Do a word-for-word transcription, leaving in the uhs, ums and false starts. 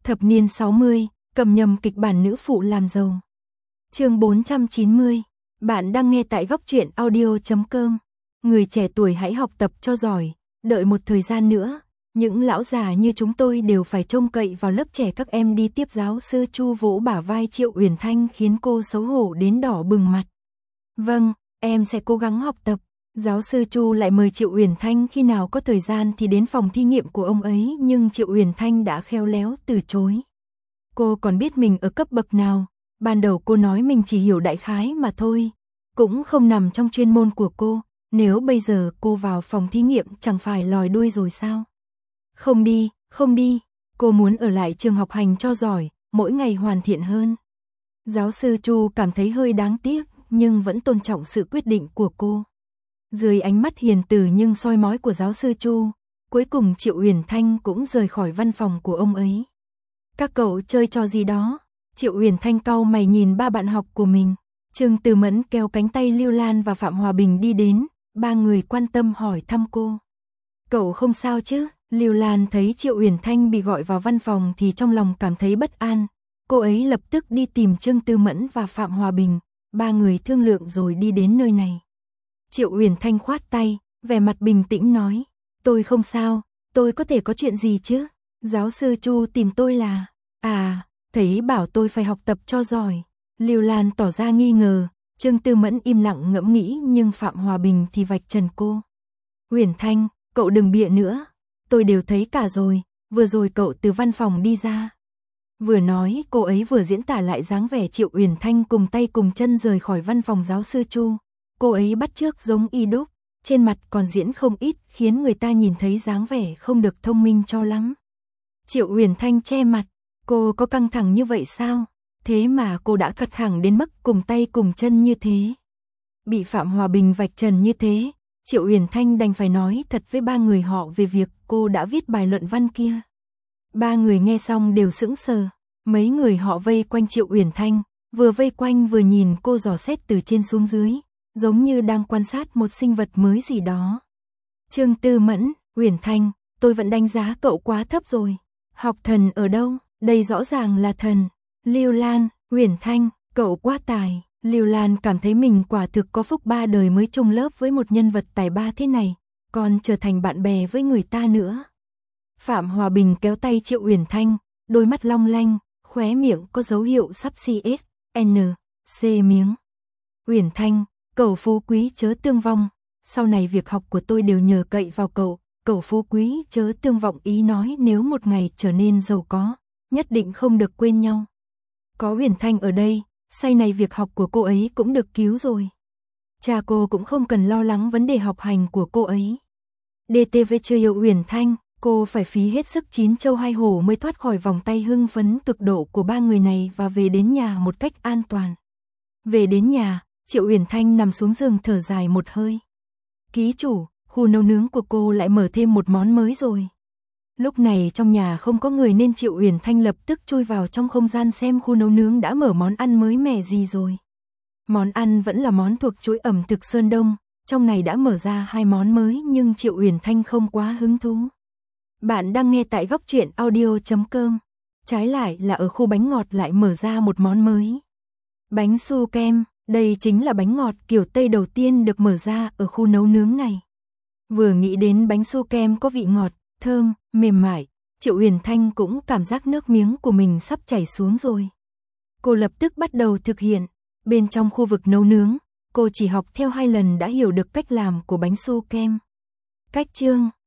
Thập niên sáu mươi, cầm nhầm kịch bản nữ phụ làm giàu. Chương bốn trăm chín mươi. Bạn đang nghe tại góc truyện audio chấm com. Người trẻ tuổi hãy học tập cho giỏi, đợi một thời gian nữa, những lão già như chúng tôi đều phải trông cậy vào lớp trẻ các em đi tiếp. Giáo sư Chu vỗ bả vai Triệu Uyển Thanh khiến cô xấu hổ đến đỏ bừng mặt. Vâng, em sẽ cố gắng học tập. Giáo sư Chu lại mời Triệu Uyển Thanh khi nào có thời gian thì đến phòng thí nghiệm của ông ấy, nhưng Triệu Uyển Thanh đã khéo léo từ chối. Cô còn biết mình ở cấp bậc nào, ban đầu cô nói mình chỉ hiểu đại khái mà thôi, cũng không nằm trong chuyên môn của cô, nếu bây giờ cô vào phòng thí nghiệm chẳng phải lòi đuôi rồi sao? Không đi, không đi, cô muốn ở lại trường học hành cho giỏi, mỗi ngày hoàn thiện hơn. Giáo sư Chu cảm thấy hơi đáng tiếc, nhưng vẫn tôn trọng sự quyết định của cô. Dưới ánh mắt hiền từ nhưng soi mói của giáo sư Chu, cuối cùng Triệu Uyển Thanh cũng rời khỏi văn phòng của ông ấy. Các cậu chơi trò gì đó? Triệu Uyển Thanh cau mày nhìn ba bạn học của mình. Trương Từ Mẫn kéo cánh tay Lưu Lan và Phạm Hòa Bình đi đến, ba người quan tâm hỏi thăm cô. Cậu không sao chứ? Lưu Lan thấy Triệu Uyển Thanh bị gọi vào văn phòng thì trong lòng cảm thấy bất an. Cô ấy lập tức đi tìm Trương Tư Mẫn và Phạm Hòa Bình, ba người thương lượng rồi đi đến nơi này. Triệu Uyển Thanh khoát tay, vẻ mặt bình tĩnh nói, tôi không sao, tôi có thể có chuyện gì chứ? Giáo sư Chu tìm tôi là, à, thấy bảo tôi phải học tập cho giỏi. Lưu Lan tỏ ra nghi ngờ, Trương Tư Mẫn im lặng ngẫm nghĩ nhưng Phạm Hòa Bình thì vạch trần cô. Uyển Thanh, cậu đừng bịa nữa, tôi đều thấy cả rồi, vừa rồi cậu từ văn phòng đi ra. Vừa nói cô ấy vừa diễn tả lại dáng vẻ Triệu Uyển Thanh cùng tay cùng chân rời khỏi văn phòng giáo sư Chu. Cô ấy bắt chước giống y đúc, trên mặt còn diễn không ít khiến người ta nhìn thấy dáng vẻ không được thông minh cho lắm. Triệu Uyển Thanh che mặt, cô có căng thẳng như vậy sao? Thế mà cô đã cật thẳng đến mức cùng tay cùng chân như thế. Bị Phạm Hòa Bình vạch trần như thế, Triệu Uyển Thanh đành phải nói thật với ba người họ về việc cô đã viết bài luận văn kia. Ba người nghe xong đều sững sờ, mấy người họ vây quanh Triệu Uyển Thanh, vừa vây quanh vừa nhìn cô dò xét từ trên xuống dưới, giống như đang quan sát một sinh vật mới gì đó. Trương Tư Mẫn, Uyển Thanh, tôi vẫn đánh giá cậu quá thấp rồi. Học thần ở đâu? Đây rõ ràng là thần. Lưu Lan, Uyển Thanh, cậu quá tài. Lưu Lan cảm thấy mình quả thực có phúc ba đời mới chung lớp với một nhân vật tài ba thế này, còn trở thành bạn bè với người ta nữa. Phạm Hòa Bình kéo tay Triệu Uyển Thanh, đôi mắt long lanh, khóe miệng có dấu hiệu sắp xê ét en xê miếng. Uyển Thanh, cậu phú quý chớ tương vong, sau này việc học của tôi đều nhờ cậy vào cậu, cậu phú quý chớ tương vọng, ý nói nếu một ngày trở nên giàu có, nhất định không được quên nhau. Có Uyển Thanh ở đây, sau này việc học của cô ấy cũng được cứu rồi. Cha cô cũng không cần lo lắng vấn đề học hành của cô ấy. đê tê vê chưa yêu Uyển Thanh, cô phải phí hết sức chín châu hai hổ mới thoát khỏi vòng tay hưng phấn cực độ của ba người này và về đến nhà một cách an toàn. Về đến nhà, Triệu Uyển Thanh nằm xuống giường thở dài một hơi. Ký chủ, khu nấu nướng của cô lại mở thêm một món mới rồi. Lúc này trong nhà không có người nên Triệu Uyển Thanh lập tức chui vào trong không gian xem khu nấu nướng đã mở món ăn mới mẻ gì rồi. Món ăn vẫn là món thuộc chuỗi ẩm thực Sơn Đông, trong này đã mở ra hai món mới nhưng Triệu Uyển Thanh không quá hứng thú. Bạn đang nghe tại góc truyện audio chấm com. Trái lại là ở khu bánh ngọt lại mở ra một món mới. Bánh su kem, đây chính là bánh ngọt kiểu Tây đầu tiên được mở ra ở khu nấu nướng này. Vừa nghĩ đến bánh su kem có vị ngọt, thơm, mềm mại, Triệu Uyển Thanh cũng cảm giác nước miếng của mình sắp chảy xuống rồi. Cô lập tức bắt đầu thực hiện. Bên trong khu vực nấu nướng, cô chỉ học theo hai lần đã hiểu được cách làm của bánh su kem. Cách chương